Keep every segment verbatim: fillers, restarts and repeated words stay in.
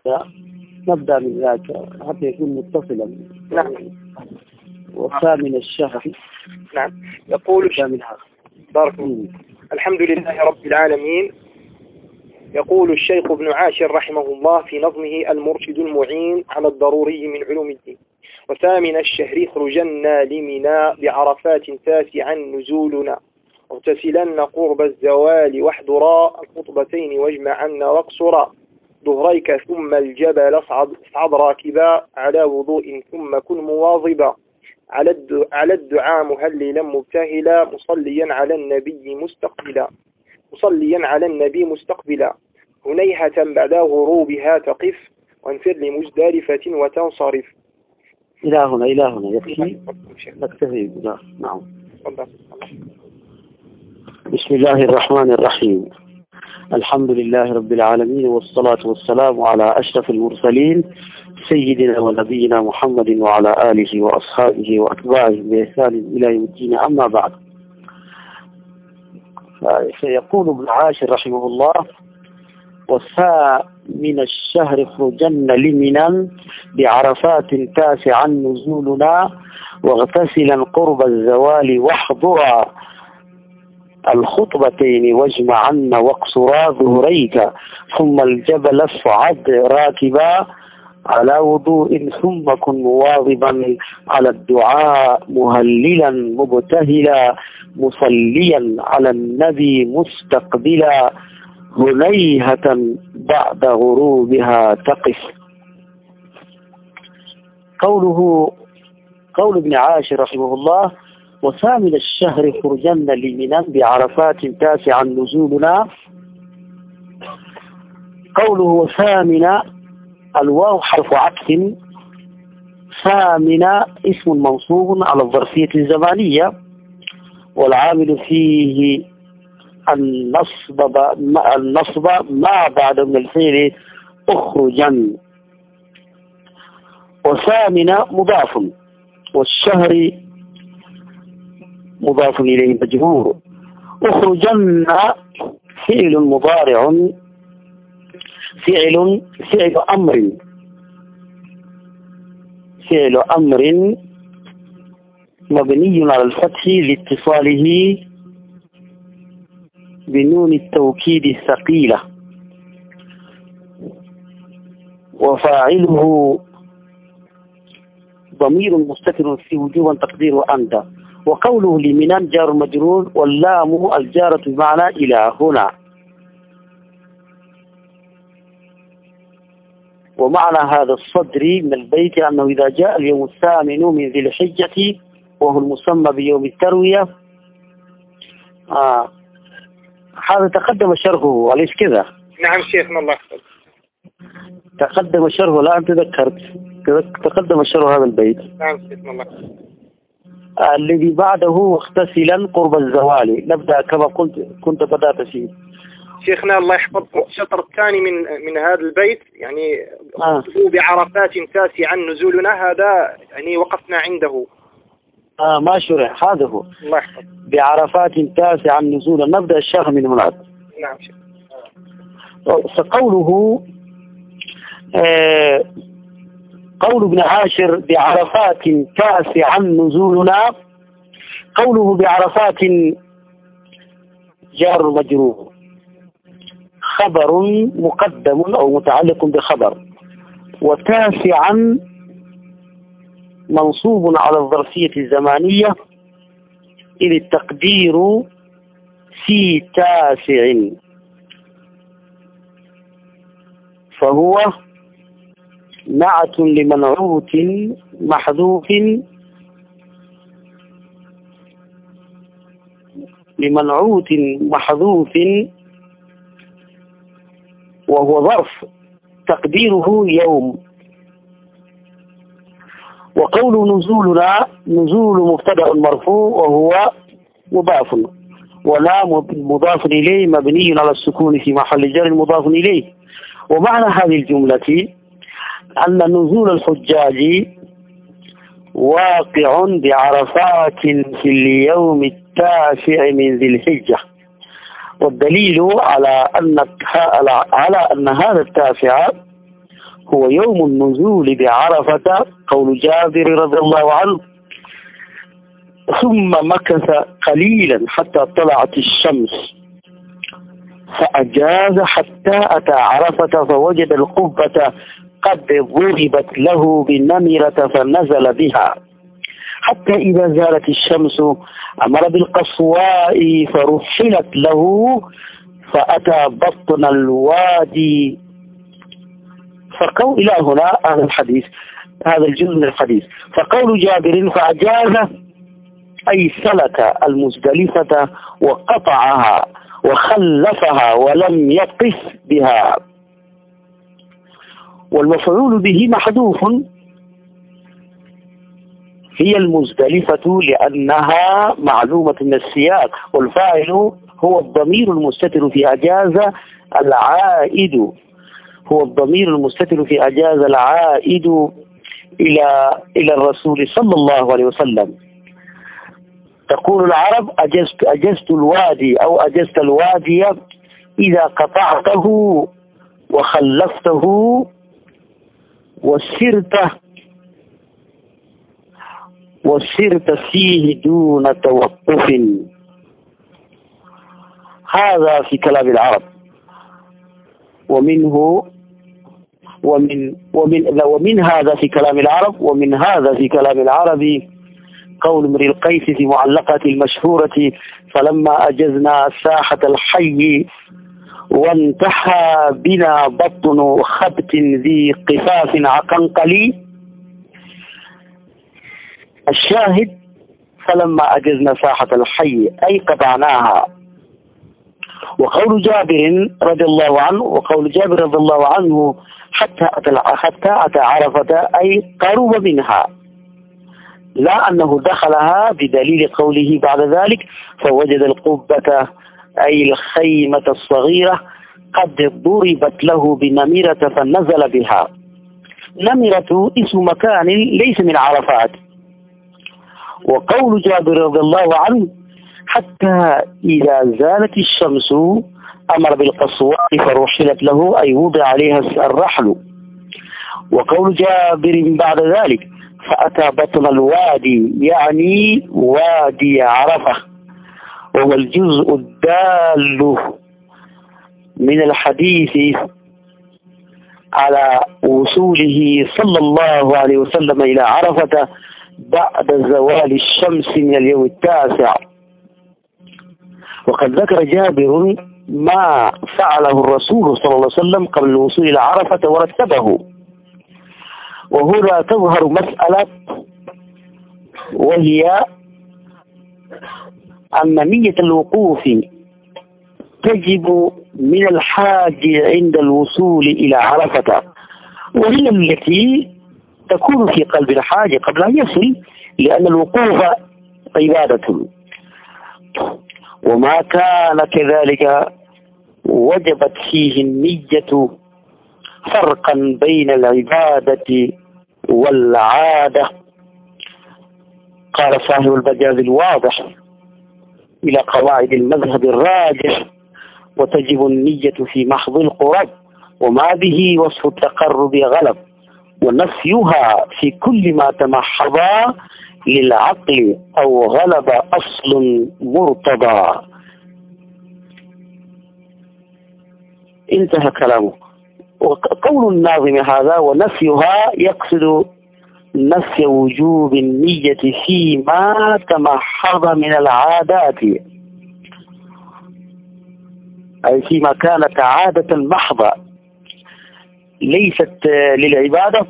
نبدأ من ذاك حتى يكون متصلا. نعم. وثامن الشهر. نعم. يقول بارك الله. الحمد لله رب العالمين. يقول الشيخ ابن عاشر رحمه الله في نظمه المرشد المعين على الضروري من علوم الدين: وثامن الشهر خرجنا لمنا بعرفات تاسعا نزولنا، اغتسلن قرب الزوال واحضرا الخطبتين واجمعن واقصرا، ظهريك ثم الجبل اصعد راكبا على وضوء ثم كن مواظبا، على الدعاء مهللا مبتهلا مصليا على النبي مستقبلا مصليا على النبي مستقبلا هنيهة بعد غروبها تقف وانفر لمزدلفة وتنصرف. إلى هنا إلى هنا يكفي نكتفي. نعم. بسم الله الرحمن الرحيم. الحمد لله رب العالمين، والصلاة والسلام على أشرف المرسلين سيدنا ونبينا محمد وعلى آله وأصحابه وأتباعه بإحسان إلى يوم الدين. أما بعد، فيقول ابن عاشر رحمه الله: وثامن الشهر خرجن لمنا بعرفات تاسعا نزولنا، واغتسلا قرب الزوال واحضرا الخطبتين واجمعن واقصرا ظهريك ثم الجبل اصعد راكبا على وضوء ثم كن مواظبا على الدعاء مهللا مبتهلا مصليا على النبي مستقبلا هنيهة بعد غروبها تقف. قوله قول ابن عاشر رحمه الله: وثامن الشهر خرجن لمنا بعرفات تاسعا نزولنا. قوله وثامن، الواو حرف عطف، ثامن اسم منصوب على الظرفية الزمانية، والعامل فيه النصب النصب ما بعد من الفعل اخرجا. وثامن مضاف، والشهر مضاف إليه مجرور. اخرجن فعل مضارع، فعل فعل أمر فعل أمر مبني على الفتح لاتصاله بنون التوكيد الثقيلة، وفاعله ضمير مستتر في وجوبا تقدير أنت. وقوله لمنان جار مجرور، واللام الجارة بمعنى إلى هنا. ومعنى هذا الصدر من البيت أنه إذا جاء اليوم الثامن من ذي الحجة وهو المسمى بيوم التروية، آه هذا تقدم شرحه، أليس كذا؟ نعم شيخنا الله يحفظك. تقدم شرحه، لا أنت ذكرت تقدم شرح هذا البيت. نعم شيخنا الله يحفظك. آه الذي بعده اغتسلا قرب الزوال. نبدأ كما قلت كنت بدأت فيه. شيخنا الله يحفظك، الشطر الثاني من من هذا البيت يعني آه. بعرفات تاسعا نزولنا، هذا يعني وقفنا عنده. آه ما شرح، هذا هو. الله يحفظك. بعرفات تاسعا نزولا. نبدأ الشرح من هناك. نعم شيخ. فقوله آه قول ابن عاشر بعرفات تاسعا نزولنا، قوله بعرفات جار مجرور، خبر مقدم أو متعلق بخبر، وتاسعا منصوب على الظرفية الزمانية إذ التقدير في تاسع، فهو نعت لمنعوت محذوف لمنعوت محذوف وهو ظرف تقديره يوم. وقول نزولنا، نزول مبتدأ مرفوع وهو مضاف، ولا مضاف إليه مبني على السكون في محل جر مضاف إليه. ومعنى هذه الجملة أن نزول الحجاج واقع بعرفات في اليوم التاسع من ذي الحجة، والدليل على أن على أن هذا التاسع هو يوم النزول بعرفة. قول جابر رضي الله عنه: ثم مكث قليلا حتى طلعت الشمس فأجاز حتى أتى عرفة فوجد القبة قد ضربت له بالنمرة فنزل بها، حتى إذا زالت الشمس أمر بالقصواء فرحلت له فأتى بطن الوادي. فقول إلى هنا هذا الحديث، هذا الجزء من الحديث. فقول جابر: فأجاز أي سلك المزدلفة وقطعها وخلفها ولم يقف بها. والمفعول به محذوف، هي المزدلفة لأنها معلومة من السياق، والفاعل هو الضمير المستتر في أجاز العائد، هو الضمير المستتر في أجاز العائد إلى إلى الرسول صلى الله عليه وسلم. تقول العرب: أجزت أجزت الوادي أو أجزت الوادي إذا قطعته وخلفته وسرت وسرت فيه دون توقف. هذا في كلام العرب. ومنه ومن ومن ومن هذا في كلام العرب ومن هذا في كلام العرب قول امرئ القيس في معلقة المشهورة: فلما أجزنا ساحة الحي وانتحى بنا بطن خبت ذي قفاف عقنقلي. الشاهد: فلما أجزنا ساحة الحي أي قطعناها. وقول جابر رضي الله عنه وقول جابر رضي الله عنه حتى أتى حتى أتى عرفة أي قرب منها، لا أنه دخلها، بدليل قوله بعد ذلك: فوجد القبة أي الخيمة الصغيرة قد ضربت له بنميرة فنزل بها. نمرة اسم مكان ليس من عرفات. وقول جابر رضي الله عنه حتى إذا زالت الشمس أمر بالقصواء فرحلت له أي وضع عليها الرحل. وقول جابر بعد ذلك: فأتى بطن الوادي يعني وادي عرفة، وهو الجزء الدال من الحديث على وصوله صلى الله عليه وسلم إلى عرفة بعد زوال الشمس من اليوم التاسع. وقد ذكر جابر ما فعله الرسول صلى الله عليه وسلم قبل الوصول إلى عرفة ورتبه. وهنا تظهر مسألة، وهي أن نية الوقوف تجب من الحاج عند الوصول إلى عرفة، وهي التي تكون في قلب الحاج قبل أن يصل، لأن الوقوف عبادة. وما كان كذلك وجبت فيه النية فرقا بين العبادة والعادة. قال صاحب المجاز الواضح إلى قواعد المذهب الراجح: وتجب النية في محض القرب وما به وصف التقرب غلب، ونفيها في كل ما تمحض للعقل أو غلب أصل مرتضى. انتهى كلامه. وقول الناظم هذا: ونفيها يقصد نفي وجوب النية فيما تمحض من العادات، أي فيما كانت عادة محضة ليست للعبادة،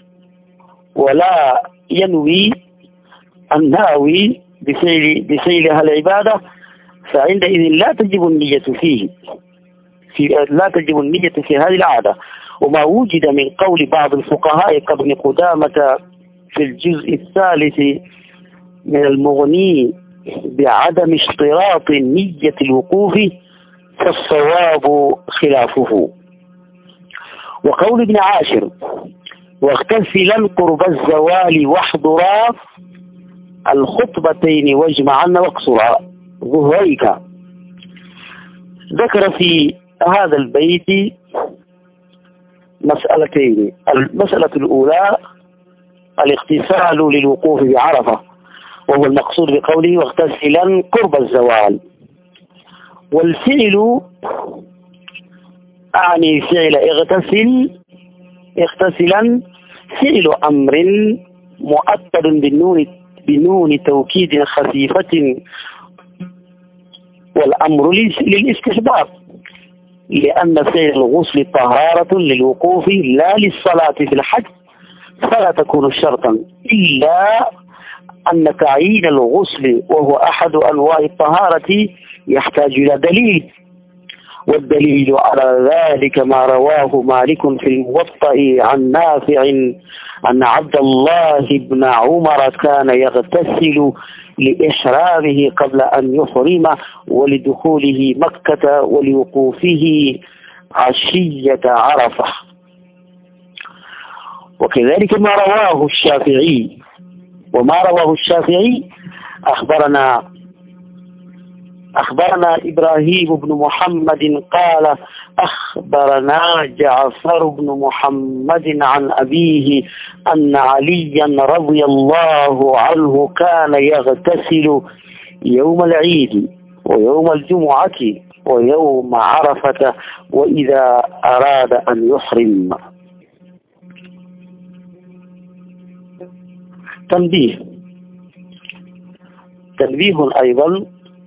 ولا ينوي الناوي بفعل بفعلها العبادة، فعندئذ لا تجب النية فيه في لا تجب النية في هذه العادة. وما وجد من قول بعض الفقهاء كابن قدامة في الجزء الثالث من المغني بعدم اشتراط نية الوقوف فالصواب خلافه. وقول ابن عاشر: واغتسلا قرب الزوال واحضرا الخطبتين واجمعن واقصرا ظهريك. ذكر في هذا البيت مسألتين. المسألة الأولى الاغتسال للوقوف بعرفة، وهو المقصود بقوله واغتسلا قرب الزوال. والفعل أعني فعل اغتسل اغتسلا فعل أمر مؤكد بالنون بنون توكيد خفيفة، والأمر للاستحباب، لأن فعل الغسل طهارة للوقوف لا للصلاة في الحج، فلا تكون شرطا، إلا أن تعيين الغسل وهو أحد أنواع الطهارة يحتاج إلى دليل، والدليل على ذلك ما رواه مالك في الموطأ عن نافع أن عبد الله بن عمر كان يغتسل لإحرامه قبل أن يحرم ولدخوله مكة ولوقوفه عشية عرفة. وكذلك ما رواه الشافعي وما رواه الشافعي أخبرنا أخبرنا إبراهيم بن محمد قال أخبرنا جعفر بن محمد عن أبيه أن عليا رضي الله عنه كان يغتسل يوم العيد ويوم الجمعة ويوم عرفة وإذا أراد أن يحرم. تنبيه تنبيه أيضا،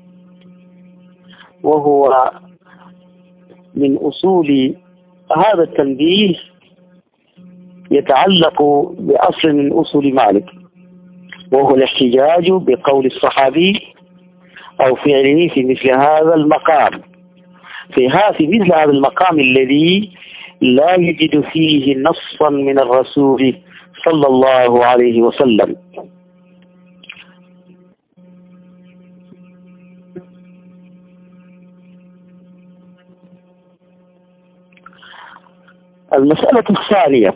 وهو من أصول هذا التنبيه يتعلق بأصل من أصول مالك، وهو الاحتجاج بقول الصحابي أو فعله في مثل هذا المقام في في مثل هذا المقام الذي لا يجد فيه نصا من الرسول صلى الله عليه وسلم. المسألة الثانية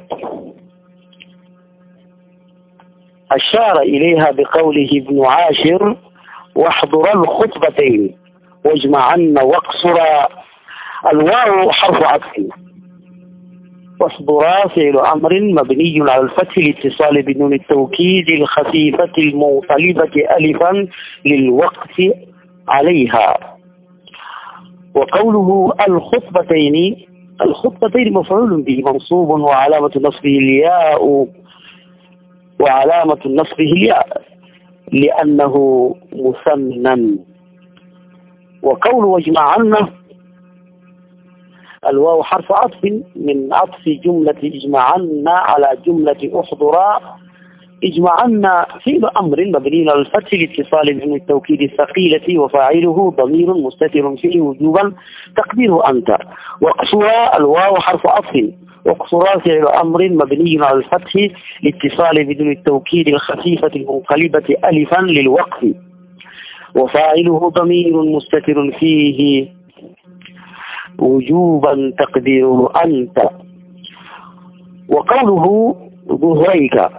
أشار إليها بقوله ابن عاشر واحضر الخطبتين واجمعن واقصرا. الواو حرف عطف، واحضرا فعل أمر مبني على الفتح لاتصال بنون التوكيد الخفيفة المنقلبة ألفا للوقت عليها. وقوله الخطبتين الخطبتين مفعول به منصوب وعلامة نصبه الياء وعلامة نصبه الياء لأنه مثنى. وقول واجمعن الواو حرف عطف من عطف جملة اجمعن على جملة احضرا. اجمعن فعل أمر مبني على الفتح لاتصال من التوكيد الثقيلة وفاعله ضمير مستتر فيه وجوبا تقديره أنت. واقصرا الواو حرف عطف واقصرا فعل أمر مبني على الفتح لاتصال بدون التوكيد الخفيفة المنقلبة ألفا للوقف وفاعله ضمير مستتر فيه وجوبا تقديره أنت. وقوله ظهريك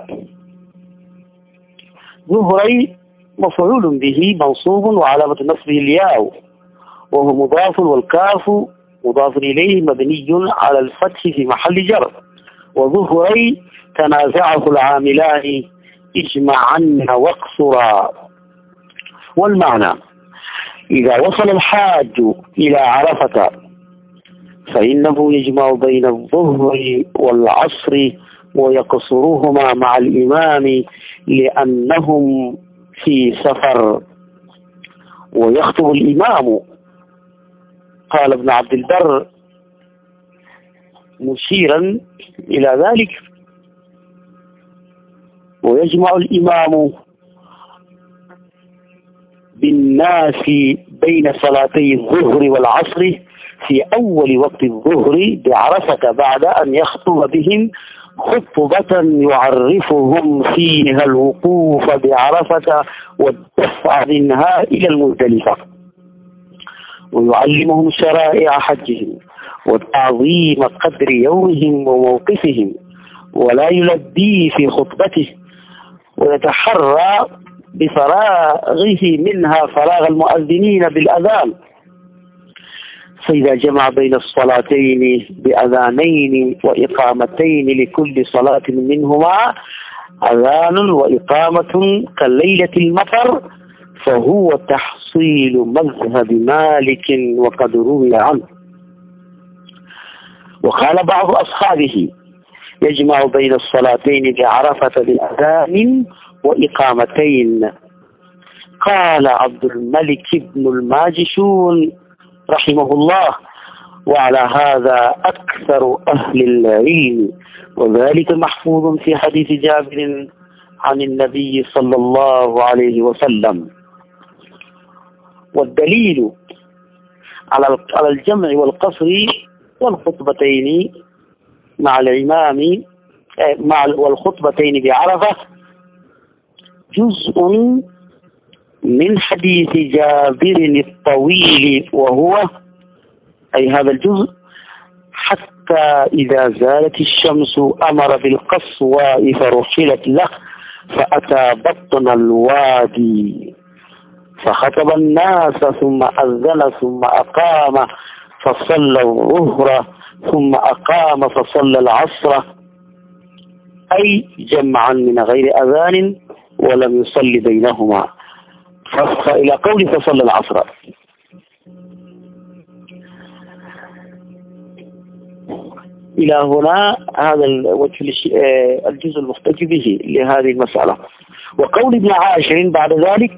ظهري مفعول به منصوب وعلامة نصبه الياء وهو مضاف والكاف مضاف إليه مبني على الفتح في محل جر. وظهري تنازعه العاملان اجمعن واقصرا. والمعنى إذا وصل الحاج إلى عرفة فإنه يجمع بين الظهر والعصر ويقصرهما مع الإمام لأنهم في سفر ويخطب الإمام. قال ابن عبد البر مشيرا إلى ذلك ويجمع الإمام بالناس بين صلاتي الظهر والعصر في أول وقت الظهر بعرفة بعد أن يخطب بهم خطبة يعرفهم فيها الوقوف بعرفة والدفع منها إلى المزدلفة ويعلمهم شرائع حجهم وتعظيم قدر يومهم وموقفهم ولا يلبي في خطبته ويتحرى بفراغه منها فراغ المؤذنين بالأذان فإذا جمع بين الصلاتين بأذانين وإقامتين لكل صلاة منهما أذان وإقامة كليلة المطر فهو تحصيل مذهب مالك وقد روي عنه. وقال بعض أصحابه يجمع بين الصلاتين بعرفة بأذان وإقامتين. قال عبد الملك بن الماجشون رحمه الله: وعلى هذا أكثر أهل العلم، وذلك محفوظ في حديث جابر عن النبي صلى الله عليه وسلم. والدليل على الجمع والقصر والخطبتين مع الإمام مع والخطبتين بعرفة جزء من حديث جابر الطويل، وهو أي هذا الجزء: حتى إذا زالت الشمس أمر بالقصواء فرحلت له فأتى بطن الوادي فخطب الناس ثم أذن ثم أقام فصلى الظهر ثم أقام فصلى العصر، أي جمعا من غير أذان ولم يصلي بينهما، فصل إلى قول فصلى العصر. إلى هنا هذا الجزء المحتج به لهذه المسألة. وقول ابن عاشر بعد ذلك: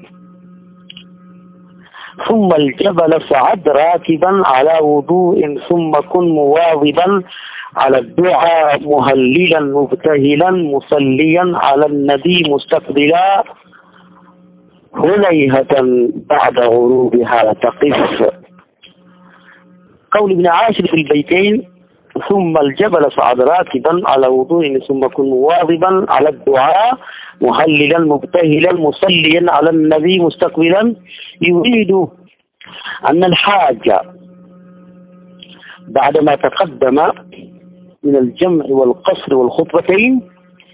ثم الجبل صعد راكبا على وضوء ثم كن مواظبا على الدعاء مهللا مبتهلا مصليا على النبي مستقبلا هليهة بعد غروبها تقف. قول ابن عاشر في البيتين: ثم الجبل صعد راكبا على وضوء ثم كن مواظبا على الدعاء مهللا مبتهلا مصليا على النبي مستقبلا، يريد أن الحاج بعدما تقدم من الجمع والقصر والخطبتين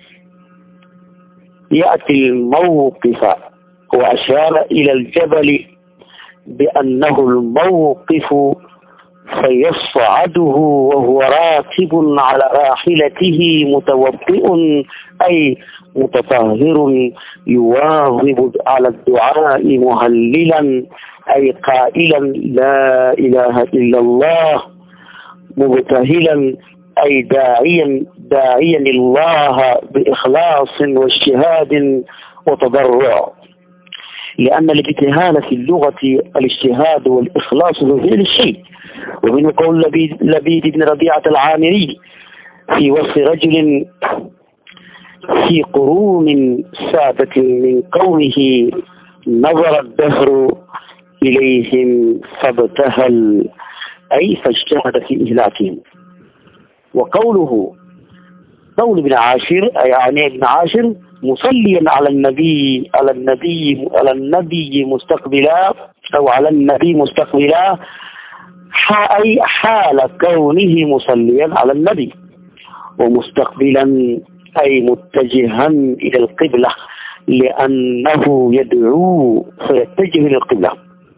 يأتي الموقف، وأشار إلى الجبل بأنه الموقف فيصعده وهو راكب على راحلته متوضئ أي متطهر يواظب على الدعاء مهللا أي قائلا لا إله إلا الله، مبتهلا أي داعيا داعيا الله بإخلاص واجتهاد وتضرع، لأن الابتهال في اللغة الاجتهاد والإخلاص بفعل الشيء. ومن قول لبيد, لبيد بن ربيعة العامري في وصف رجل في قرون سادة من قومه نظر الدهر إليهم فابتهل أي فاجتهد في إهلاكهم. وقوله قول ابن عاشر أي يعني ابن عاشر مصليا على النبي على النبي على النبي مستقبلا أو على النبي مستقبلا أي حال كونه مصليا على النبي، ومستقبلا أي متجها إلى القبلة لأنه يدعو فيتجه إلى القبلة.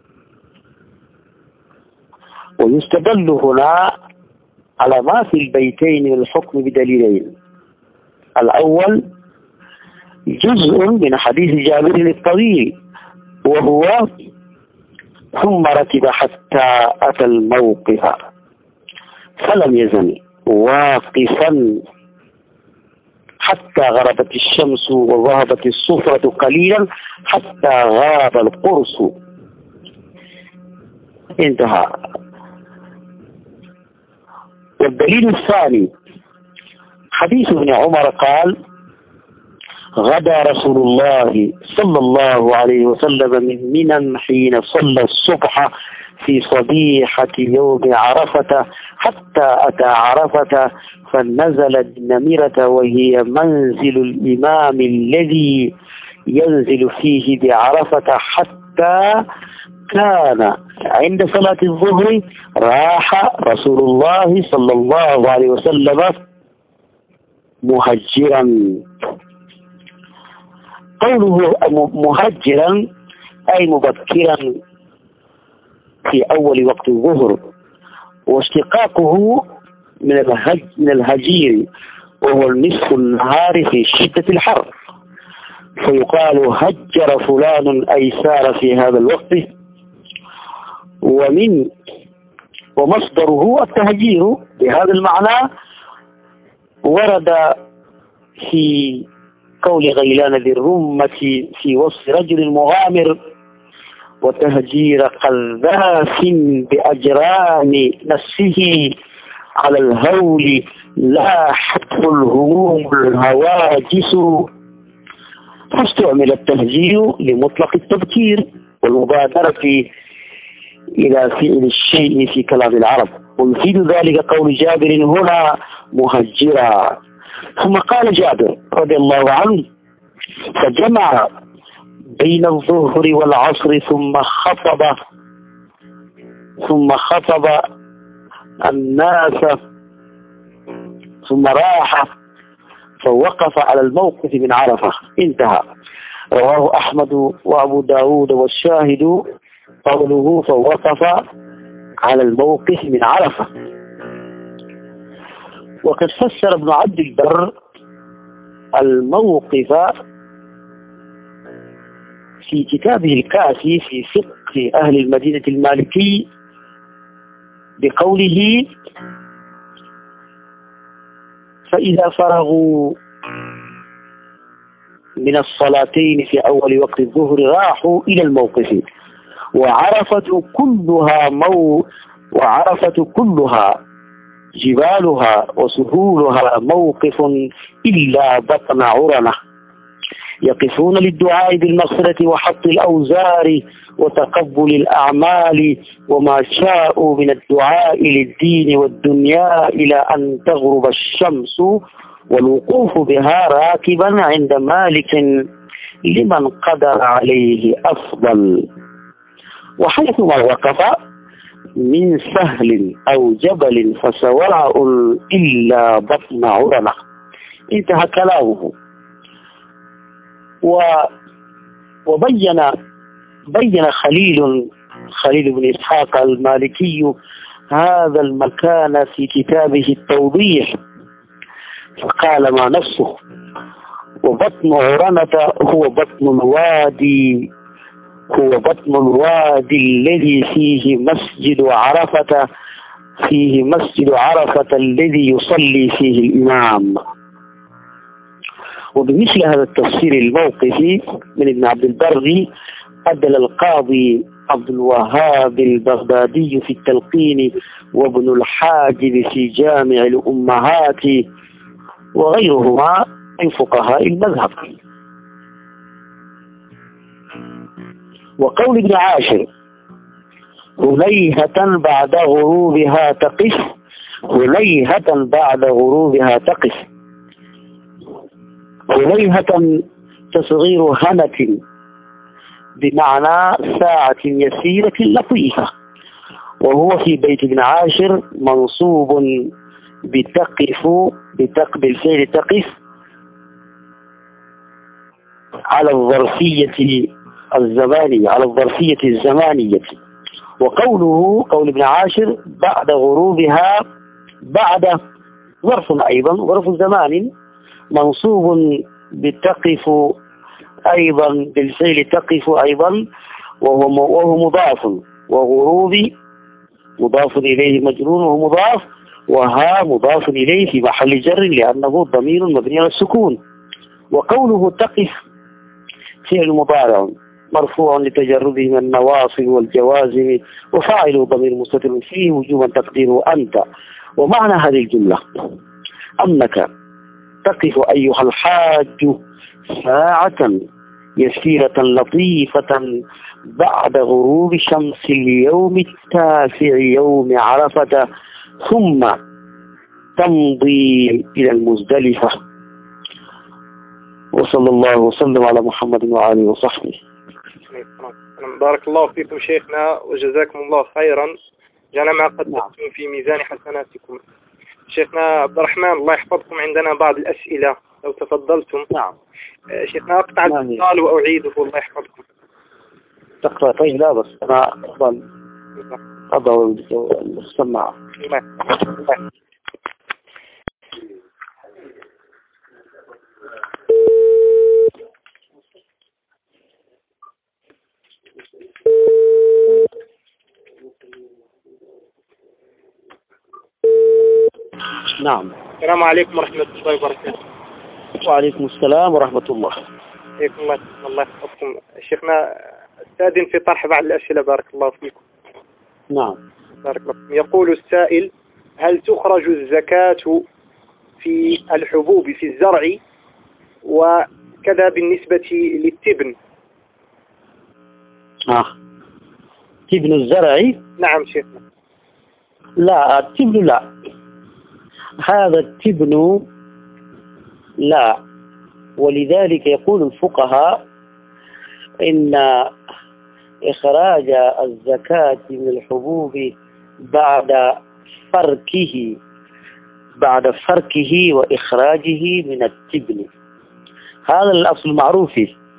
ويستدل هنا على ما في البيتين من الحكم بدليلين: الأول جزء من حديث جابر الطويل، وهو ثم ركب حتى أتى الموقف فلم يزل واقفا حتى غربت الشمس وذهبت الصفرة قليلا حتى غاب القرص، انتهى. والدليل الثاني حديث ابن عمر قال: غدا رسول الله صلى الله عليه وسلم من منى حين صلى الصبح في صبيحة يوم عرفة حتى أتى عرفة فنزل النمرة وهي منزل الإمام الذي ينزل فيه بعرفة، حتى كان عند صلاة الظهر راح رسول الله صلى الله عليه وسلم مهجرا. قوله مهجرا أي مبكرا في أول وقت الظهر، واشتقاقه من الهج من الهجير، وهو النصف النهار في شدة الحر، فيقال هجر فلان أي سار في هذا الوقت. ومن ومصدره التهجير بهذا المعنى ورد في قول غيلان ذي الرمة في وصف رجل مغامر: وتهجير قذاف بأجران نفسه على الهول لا حتف الهموم الهواجس. فاستعمل التهجير لمطلق التبكير والمبادرة إلى فعل الشيء في كلام العرب، ويفيد ذلك قول جابر هنا مهجرا. ثم قال جابر رضي الله عنه: فجمع بين الظهر والعصر ثم خطب ثم خطب الناس ثم راح فوقف على الموقف من عرفة. انتهى. رواه أحمد وأبو داود، والشاهد قوله فوقف على الموقف من عرفة. وقد فسر ابن عبد البر الموقف في كتابه الكافي في فقه أهل المدينة المالكي بقوله: فإذا فرغوا من الصلاتين في أول وقت الظهر راحوا إلى الموقف. وعرفة كلها مو وعرفة كلها جبالها وسهولها موقف إلا بطن عرنة، يقفون للدعاء بالمغفرة وحط الأوزار وتقبل الأعمال وما شاءوا من الدعاء للدين والدنيا إلى أن تغرب الشمس، والوقوف بها راكبا عند مالك لمن قدر عليه أفضل. وحيثما وقف من سهل أو جبل فسواء إلا بطن عرنة. انتهى كلامه. وبين بين خليل خليل بن إسحاق المالكي هذا المكان في كتابه التوضيح، فقال ما نفسه: وبطن عرنة هو بطن الوادي هو بطن الوادي الذي فيه مسجد عرفة فيه مسجد عرفة الذي يصلي فيه الإمام. وبمثل هذا التفسير الموقفي من ابن عبد البر أدل القاضي عبد الوهاب البغدادي في التلقين، وابن الحاجب في جامع الأمهات، وغيرهما من فقهاء المذهب. وقول ابن عاشر: هليهة بعد غروبها تقف هليهة بعد غروبها تقف هليهة تصغير هنة بمعنى ساعة يسيرة لطيفة، وهو في بيت ابن عاشر منصوب بتقف بتق بالفعل تقف على الظرفية الزمانية على الظرفية الزمانية. وقوله قول ابن عاشر بعد غروبها بعد ظرف أيضا ظرف زمان منصوب بتقف أيضا بالفعل تقف أيضا، وهو وهو مضاف، وغروب مضاف إليه مجرور وهو مضاف، وها مضاف إليه في محل جر لأنه ضمير مبني على السكون. وقوله تقف فعل مضارع مرفوع لتجرده من النواصب والجوازم، وفاعله ضمير مستتر فيه وجوبا تقديره أنت. ومعنى هذه الجملة أنك تقف أيها الحاج ساعة يسيرة لطيفة بعد غروب شمس اليوم التاسع يوم عرفة، ثم تمضي إلى المزدلفة. وصلى الله وسلم على محمد وآله وصحبه. بارك الله فيكم شيخنا وجزاكم الله خيرا، جعل ما قدمتم في ميزان حسناتكم. شيخنا عبد الرحمن الله يحفظكم، عندنا بعض الأسئلة لو تفضلتم. نعم. شيخنا أقطع الاتصال وأعيده الله يحفظكم. تقطع طيب لا بس أنا أفضل. أضع السماعة. نعم. السلام عليكم ورحمة الله وبركاته. وعليكم السلام ورحمة الله. حياكم الله. الله يحفظكم شيخنا. استاذن في طرح بعض الأسئلة بارك الله فيكم. نعم. بارك الله فيكم. يقول السائل: هل تخرج الزكاة في الحبوب في الزرع وكذا بالنسبة للتبن؟ آه. تبن الزرع؟ نعم شيخنا. لا التبن لا، هذا التبن لا، ولذلك يقول الفقهاء إن إخراج الزكاة من الحبوب بعد فركه بعد فركه وإخراجه من التبن، هذا الأصل المعروف.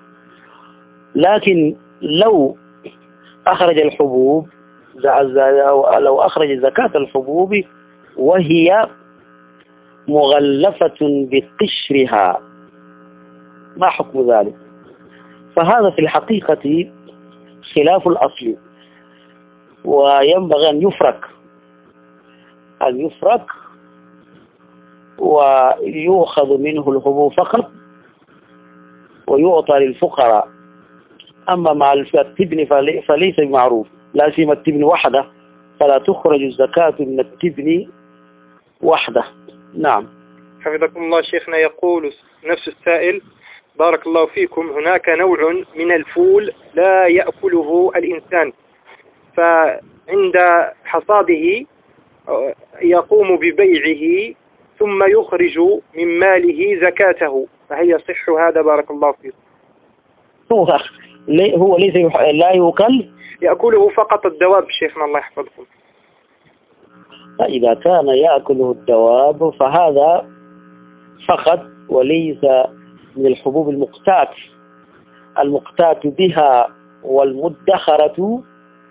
لكن لو أخرج الحبوب أو لو أخرج زكاة الحبوب وهي مغلفة بقشرها ما حكم ذلك؟ فهذا في الحقيقة خلاف الأصل، وينبغي أن يفرك أن يفرك ويؤخذ منه الحبوب فقط ويعطى للفقراء. أما مع التبن فليس بمعروف، لا سيما التبن وحده، فلا تخرج الزكاة من التبن وحده. نعم. حفظكم الله شيخنا. يقول نفس السائل: بارك الله فيكم، هناك نوع من الفول لا يأكله الإنسان، فعند حصاده يقوم ببيعه ثم يخرج من ماله زكاته، فهل يصح هذا بارك الله فيكم؟ هو هو ليس لا يؤكل، يأكله فقط الدواب شيخنا الله يحفظكم. فإذا كان يأكله الدواب فهذا فقط، وليس من الحبوب المقتات المقتات بها والمدخرة،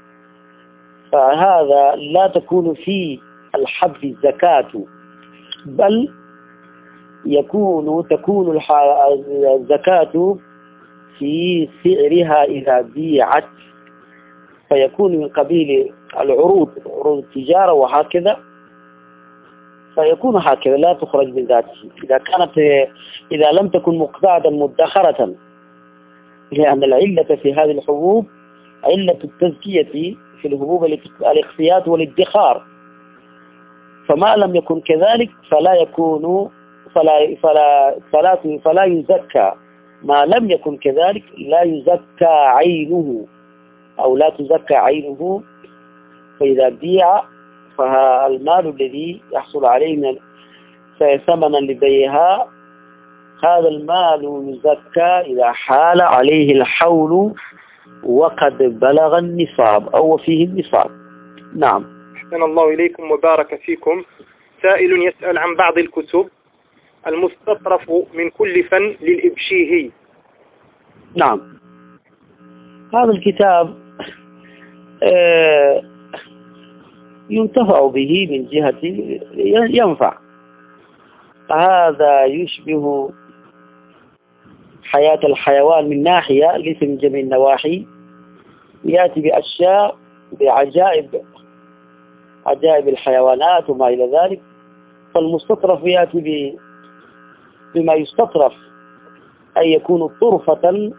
فهذا لا تكون في الحب الزكاة، بل يكون تكون الزكاة في سعرها إذا بيعت، فيكون من قبيل العروض عروض التجارة وهكذا، فيكون هكذا لا تخرج من ذاته إذا كانت إذا لم تكن مقتادا مدخرة، لأن العلة في هذه الحبوب علة التزكية في الحبوب الاقتيات والادخار، فما لم يكن كذلك فلا يكون فلا فلا فلا فلا يزكى، ما لم يكن كذلك لا يزكى عينه أو لا تزكى عينه. فإذا بيع فالمال الذي يحصل عليه من ثمنا لبيعها، هذا المال يزكى إذا حال عليه الحول وقد بلغ النصاب أو فيه النصاب. نعم. أحسن الله إليكم وبارك فيكم. سائل يسأل عن بعض الكتب المستطرف من كل فن للإبشيهي. نعم. هذا الكتاب آه ينتفع به من جهة ينفع، هذا يشبه حياة الحيوان من ناحية، ليس من جميع النواحي، يأتي بأشياء بعجائب عجائب الحيوانات وما إلى ذلك. فالمستطرف يأتي بما يستطرف، أن يكون طرفة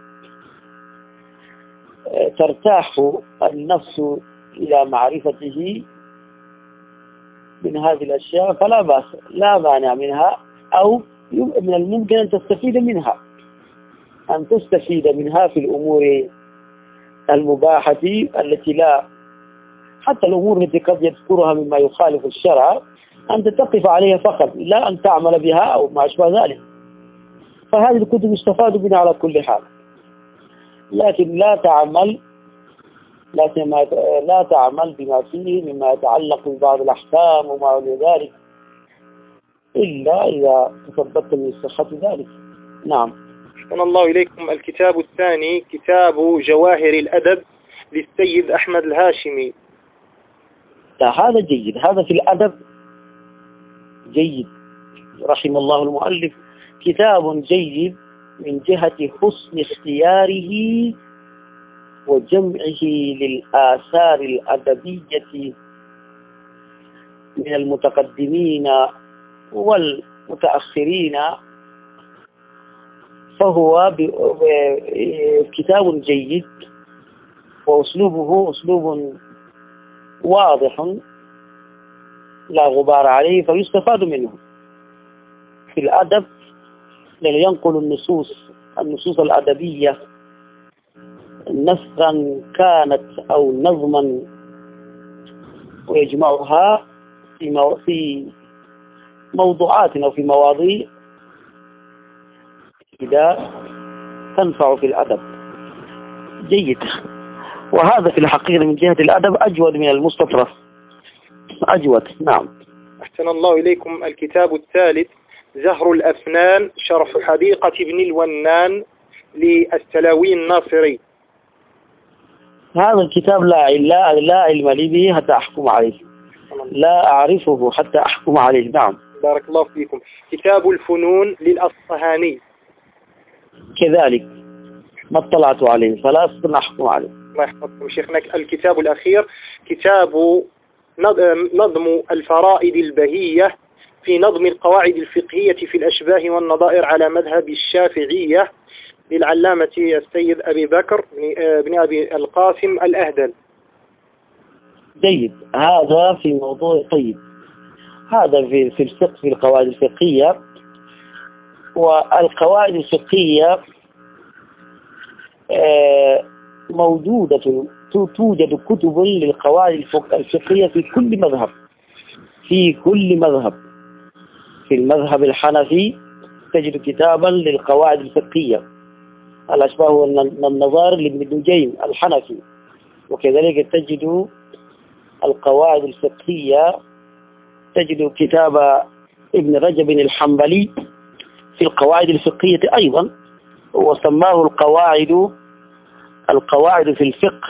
ترتاح النفس إلى معرفته من هذه الأشياء، فلا بأس لا مانع منها، أو من الممكن أن تستفيد منها أن تستفيد منها في الأمور المباحة التي لا، حتى الأمور التي قد يذكرها مما يخالف الشرع أنت تقف عليها فقط، لا أن تعمل بها أو ما أشبه ذلك. فهذه الكتب يستفاد منها على كل حال، لكن لا تعمل لكن ما لا تعمل بما فيه مما يتعلق ببعض الأحكام وما إلى ذلك إلا إذا تثبت من صحة ذلك. نعم. أحسن الله إليكم. الكتاب الثاني كتاب جواهر الأدب للسيد أحمد الهاشمي. لا هذا جيد، هذا في الأدب جيد. رحم الله المؤلف، كتاب جيد من جهة حسن اختياره وجمعه للآثار الأدبية من المتقدمين والمتأخرين، فهو كتاب جيد وأسلوبه أسلوب واضح لا غبار عليه، فيستفاد منه في الأدب، لأنه ينقل النصوص النصوص الأدبية نثرا كانت أو نظما، ويجمعها في في موضوعات أو في مواضيع إذا تنفع في الأدب. جيد. وهذا في الحقيقة من جهة الأدب أجود من المستطرف، أجود. نعم. أحسن الله إليكم. الكتاب الثالث زهر الأفنان شرح حديقة ابن الونان للسلاوي الناصري. هذا الكتاب لا لا لا علم لي به حتى أحكم عليه، لا أعرفه حتى أحكم عليه. نعم. بارك الله فيكم. كتاب الفنون للأصفهاني كذلك ما اطلعت عليه فلا أستطيع أحكم عليه. الله يحفظكم شيخنا. الكتاب الأخير كتاب نظم الفرائد البهية في نظم القواعد الفقهية في الأشباه والنظائر على مذهب الشافعية للعلامة السيد أبي بكر بن أبي القاسم الأهدل. جيد. هذا في موضوع طيب. هذا في في الفقه، في القواعد الفقهية. والقواعد الفقهية موجودة، توجد كتب للقواعد الفقهية في كل مذهب، في كل مذهب. في المذهب الحنفي تجد كتابا للقواعد الفقهية، الأشباه والنظائر لابن نجيم الحنفي، وكذلك تجد القواعد الفقهية، تجد كتاب ابن رجب الحنبلي في القواعد الفقهية أيضا، وسماه القواعد القواعد في الفقه.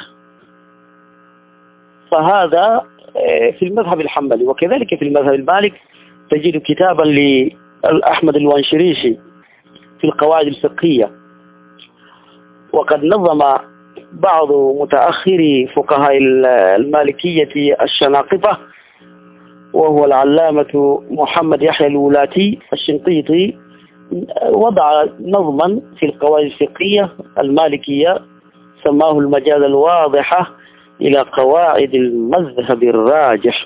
فهذا في المذهب الحنبلي. وكذلك في المذهب المالك تجد كتابا لأحمد الوانشريشي في القواعد الفقهية. وقد نظم بعض متأخري فقهاء المالكية الشناقطة، وهو العلامة محمد يحيى الولاتي الشنقيطي، وضع نظما في القواعد الفقهية المالكية سماه المجال الواضحة إلى قواعد المذهب الراجح.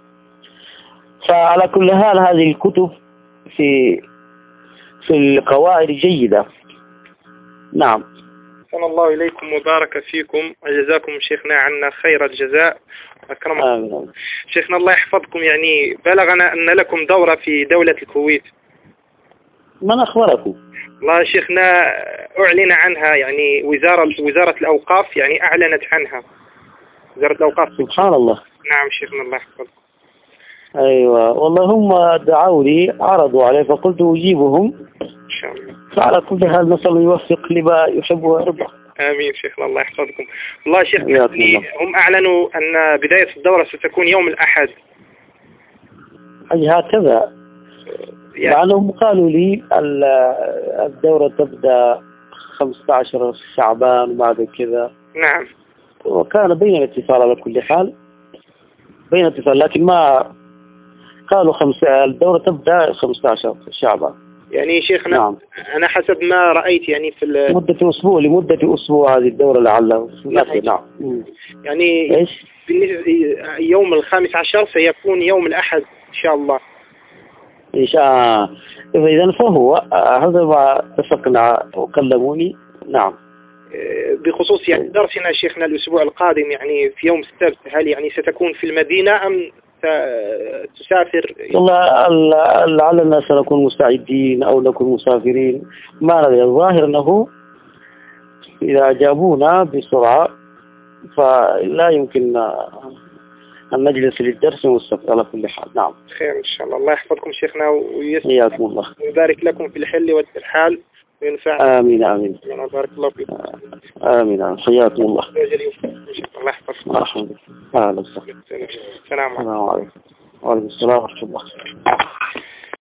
فعلى كل حال هذه الكتب في في القواعد جيدة. نعم. أحسن الله إليكم وبارك فيكم وجزاكم شيخنا عنا خير الجزاء أكرمكم. آمين. شيخنا الله يحفظكم، يعني بلغنا أن لكم دورة في دولة الكويت. من أخبركم؟ والله شيخنا أعلن عنها، يعني وزارة وزارة الأوقاف يعني أعلنت عنها، وزارة الأوقاف. سبحان الله. نعم شيخنا الله يحفظكم. أيوة والله هم دعوا لي، عرضوا علي فقلت أجيبهم إن شاء الله. فعلى كل حال نسأل يوفق لما يحب ويرضى. آمين شيخنا الله يحفظكم. والله شيخنا هم أعلنوا أن بداية الدورة ستكون يوم الأحد. أي هكذا يعني. لأنهم قالوا لي الدورة تبدأ خمسة عشر شعبان وبعد كذا. نعم. وكان بين اتصال على كل حال، بين اتصال، لكن ما قالوا خمسة الدورة تبدأ خمسة عشر شعبان. يعني شيخنا نعم. أنا حسب ما رأيت يعني في مدة أسبوع، لمدة أسبوع هذه الدورة لعله. نعم. يعني إيش؟ يوم الخامس عشر سيكون يوم الأحد إن شاء الله. إن شاء الله. إذا فهو هذا ما اتفقنا وكلموني. نعم. بخصوص يعني درسنا شيخنا الأسبوع القادم يعني في يوم السبت، هل يعني ستكون في المدينة أم تسافر؟ والله لعلنا سنكون مستعدين أو نكون مسافرين، ما ندري. الظاهر أنه إذا جابونا بسرعة فلا يمكن أن نجلس للدرس والسبت على كل حال. نعم. خير إن شاء الله. الله يحفظكم شيخنا ويسعدكم الله ويبارك لكم في الحل والترحال وينفعنا. آمين آمين. بارك الله فيك. آمين آمين. حياكم الله. الله يحفظك. مرحبا. أهلا وسهلا. السلام عليكم. السلام عليكم. وعليكم السلام ورحمة الله.